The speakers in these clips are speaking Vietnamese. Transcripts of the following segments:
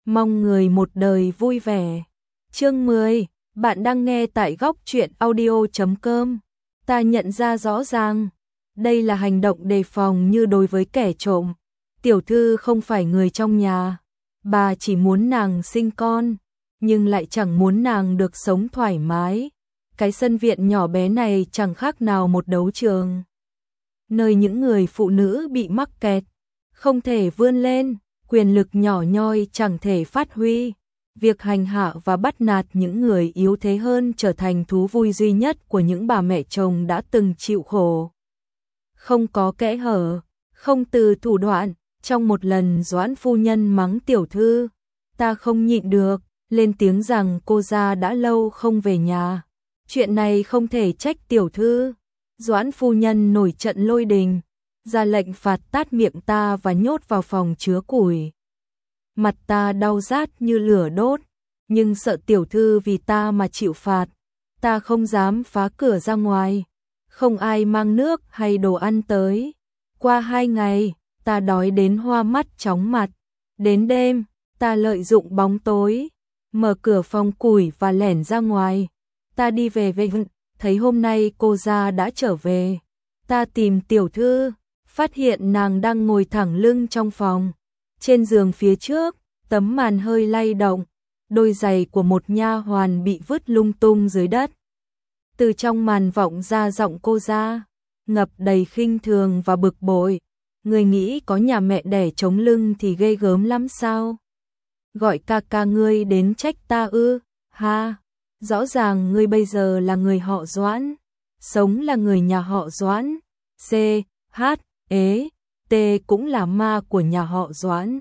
Mong người một đời vui vẻ. Chương 10, bạn đang nghe tại góc truyện audio.com. Ta nhận ra rõ ràng, đây là hành động đề phòng như đối với kẻ trộm. Tiểu thư không phải người trong nhà, bà chỉ muốn nàng sinh con, nhưng lại chẳng muốn nàng được sống thoải mái. Cái sân viện nhỏ bé này chẳng khác nào một đấu trường, nơi những người phụ nữ bị mắc kẹt, không thể vươn lên, quyền lực nhỏ nhoi chẳng thể phát huy. Việc hành hạ và bắt nạt những người yếu thế hơn trở thành thú vui duy nhất của những bà mẹ chồng đã từng chịu khổ. Không có kẽ hở, không từ thủ đoạn. Trong một lần Doãn phu nhân mắng tiểu thư, ta không nhịn được, lên tiếng rằng cô gia đã lâu không về nhà. Chuyện này không thể trách tiểu thư. Doãn phu nhân nổi trận lôi đình, ra lệnh phạt tát miệng ta và nhốt vào phòng chứa củi. Mặt ta đau rát như lửa đốt, nhưng sợ tiểu thư vì ta mà chịu phạt, ta không dám phá cửa ra ngoài. Không ai mang nước hay đồ ăn tới. Qua 2 ngày, ta đói đến hoa mắt chóng mặt. Đến đêm, ta lợi dụng bóng tối, mở cửa phòng củi và lẻn ra ngoài. Ta đi về thấy hôm nay cô gia đã trở về. Ta tìm tiểu thư, phát hiện nàng đang ngồi thẳng lưng trong phòng. Trên giường phía trước, tấm màn hơi lay động, đôi giày của một nha hoàn bị vứt lung tung dưới đất. Từ trong màn vọng ra giọng cô gia, ngập đầy khinh thường và bực bội. Người nghĩ có nhà mẹ đẻ chống lưng thì ghê gớm lắm sao? Gọi ca ca ngươi đến trách ta ư? Ha, rõ ràng ngươi bây giờ là người họ Doãn, sống là người nhà họ Doãn. C, H, E, T cũng là ma của nhà họ Doãn.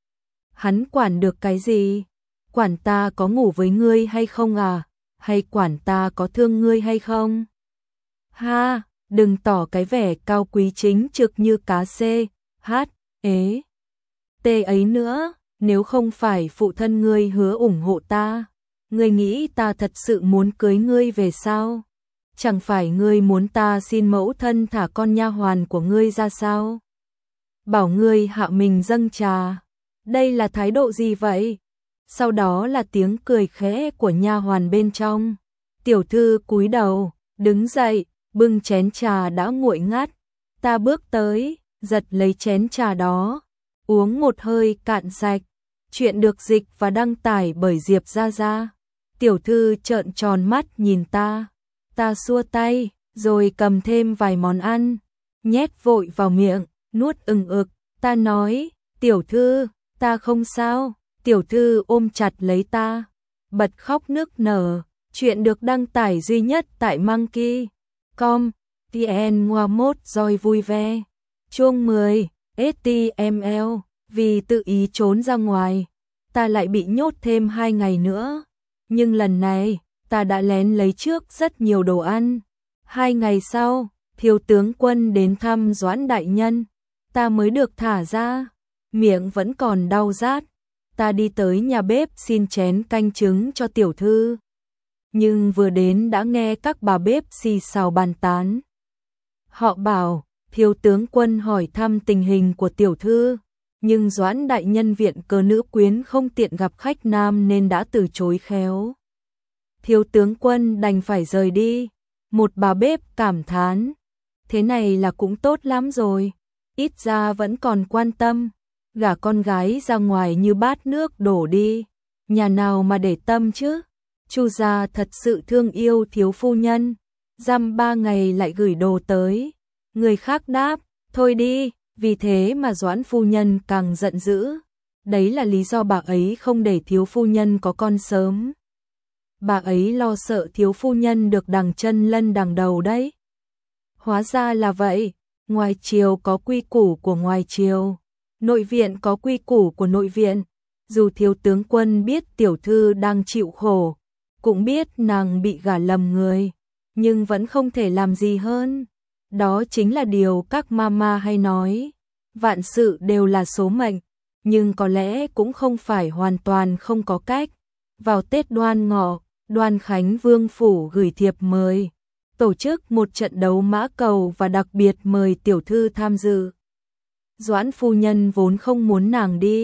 Hắn quản được cái gì? Quản ta có ngủ với ngươi hay không à? Hay quản ta có thương ngươi hay không? Ha, đừng tỏ cái vẻ cao quý chính trực như cá C, H, E, T ấy nữa. Nếu không phải phụ thân ngươi hứa ủng hộ ta, ngươi nghĩ ta thật sự muốn cưới ngươi về sao? Chẳng phải ngươi muốn ta xin mẫu thân thả con nha hoàn của ngươi ra sao? Bảo ngươi hạ mình dâng trà. Đây là thái độ gì vậy? Sau đó là tiếng cười khẽ của nha hoàn bên trong. Tiểu thư cúi đầu, đứng dậy, bưng chén trà đã nguội ngắt. Ta bước tới, giật lấy chén trà đó, uống một hơi cạn sạch. Chuyện được dịch và đăng tải bởi Diệp Gia Gia. Tiểu thư trợn tròn mắt nhìn ta. Ta xua tay, rồi cầm thêm vài món ăn, nhét vội vào miệng, nuốt ừng ực. Ta nói, tiểu thư, ta không sao. Tiểu thư ôm chặt lấy ta, bật khóc nức nở. Chuyện được đăng tải duy nhất tại Monkey.com. TN Ngoa Mốt Rồi vui vẻ. Chương 10, HTML. Vì tự ý trốn ra ngoài, ta lại bị nhốt thêm 2 ngày nữa. Nhưng lần này, ta đã lén lấy trước rất nhiều đồ ăn. 2 ngày sau, thiếu tướng quân đến thăm Doãn đại nhân, ta mới được thả ra. Miệng vẫn còn đau rát. Ta đi tới nhà bếp xin chén canh trứng cho tiểu thư. Nhưng vừa đến đã nghe các bà bếp xì xào bàn tán. Họ bảo, thiếu tướng quân hỏi thăm tình hình của tiểu thư, nhưng Doãn đại nhân viện cờ nữ quyến không tiện gặp khách nam nên đã từ chối khéo. Thiếu tướng quân đành phải rời đi. Một bà bếp cảm thán, thế này là cũng tốt lắm rồi, ít ra vẫn còn quan tâm. Gả con gái ra ngoài như bát nước đổ đi, nhà nào mà để tâm chứ. Chu gia thật sự thương yêu thiếu phu nhân, dăm 3 ngày lại gửi đồ tới. Người khác đáp, thôi đi. Vì thế mà Doãn phu nhân càng giận dữ. Đấy là lý do bà ấy không để thiếu phu nhân có con sớm. Bà ấy lo sợ thiếu phu nhân được đằng chân lân đằng đầu đấy. Hóa ra là vậy. Ngoài triều có quy củ của ngoài triều, nội viện có quy củ của nội viện. Dù thiếu tướng quân biết tiểu thư đang chịu khổ, cũng biết nàng bị gả lầm người, nhưng vẫn không thể làm gì hơn. Đó chính là điều các mama hay nói, vạn sự đều là số mệnh, nhưng có lẽ cũng không phải hoàn toàn không có cách. Vào Tết Đoan Ngọ, Đoan Khánh Vương phủ gửi thiệp mời, tổ chức một trận đấu mã cầu và đặc biệt mời tiểu thư tham dự. Doãn phu nhân vốn không muốn nàng đi,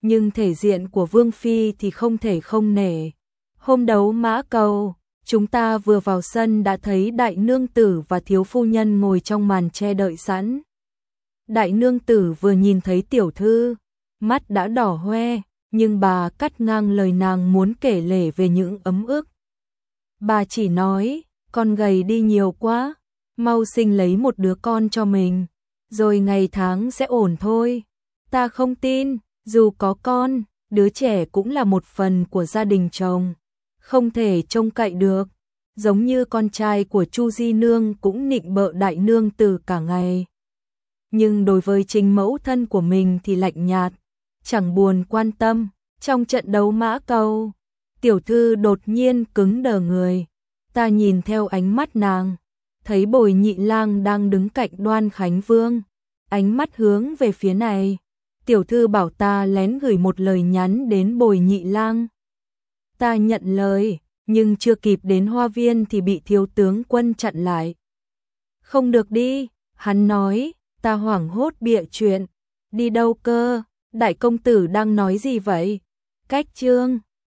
nhưng thể diện của Vương Phi thì không thể không nể. Hôm đấu mã cầu, chúng ta vừa vào sân đã thấy đại nương tử và thiếu phu nhân ngồi trong màn che đợi sẵn. Đại nương tử vừa nhìn thấy tiểu thư, mắt đã đỏ hoe, nhưng bà cắt ngang lời nàng muốn kể lể về những ấm ức. Bà chỉ nói, con gầy đi nhiều quá, mau sinh lấy một đứa con cho mình, rồi ngày tháng sẽ ổn thôi. Ta không tin, dù có con, đứa trẻ cũng là một phần của gia đình chồng, không thể trông cậy được. Giống như con trai của Chu Di Nương cũng nịnh bợ đại nương tử cả ngày. Nhưng đối với chính mẫu thân của mình thì lạnh nhạt, chẳng buồn quan tâm. Trong trận đấu mã cầu, tiểu thư đột nhiên cứng đờ người. Ta nhìn theo ánh mắt nàng, thấy Bồi Nhị Lang đang đứng cạnh Đoan Khánh Vương, ánh mắt hướng về phía này. Tiểu thư bảo ta lén gửi một lời nhắn đến Bồi Nhị Lang. Ta nhận lời, nhưng chưa kịp đến hoa viên thì bị thiếu tướng quân chặn lại. Không được đi, hắn nói. Ta hoảng hốt bịa chuyện. Đi đâu cơ? Đại công tử đang nói gì vậy? Cách chương